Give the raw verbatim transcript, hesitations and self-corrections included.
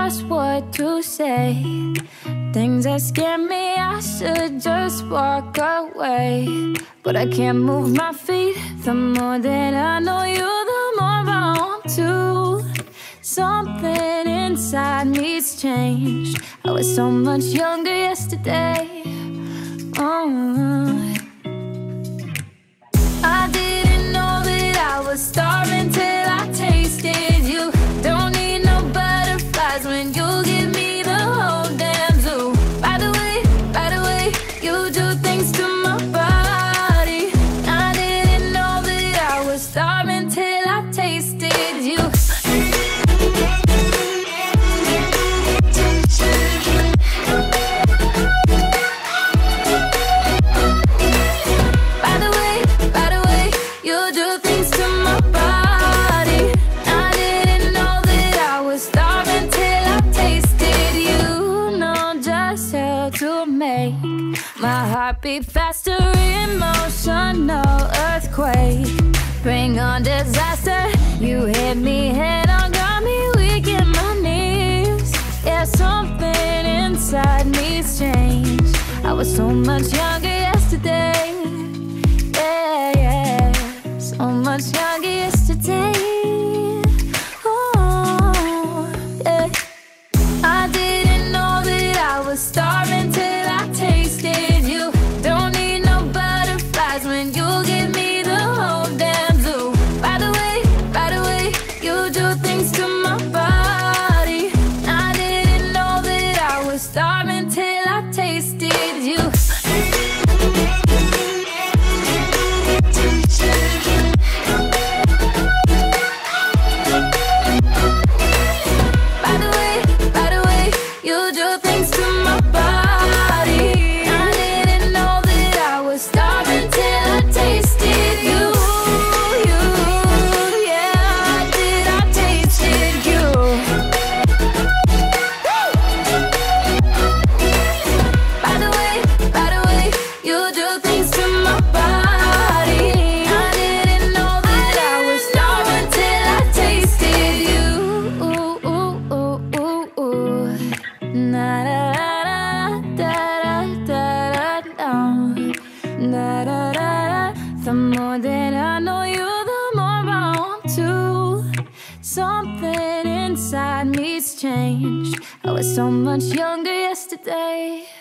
just what to say. Things that scare me, I should just walk away. But I can't move my feet. The more that I know you, the more I want to. Something inside me's changed. I was so much younger yesterday. Oh, I didn't know that I was starving till I tasted you. Don't need no butterflies when you give me the whole damn zoo. By the way, by the way, you do things to my body. I didn't know that I was starving till I tasted you. My heart beat faster, emotional earthquake. Bring on disaster. You hit me head on, got me weak in my knees. Yeah, something inside me's changed. I was so much younger yesterday. Yeah, yeah, so much younger yesterday. Oh, yeah. I didn't know that I was starving till I tasted you. Don't need no butterflies when you give me the whole damn zoo. By the way, by the way, you do things to my body. I didn't know that I was starving till I tasted you. By the way, by the way, you do things to my body. I didn't know that I was starving till I tasted you. You, yeah, did I tasted you. By the way, by the way, you do things to my body. I didn't know that I was starving till I tasted you. Ooh, ooh, ooh, ooh, ooh. Na da da da da da da da da. The more that I know you, the more I want to. Something inside me's changed. I was so much younger yesterday.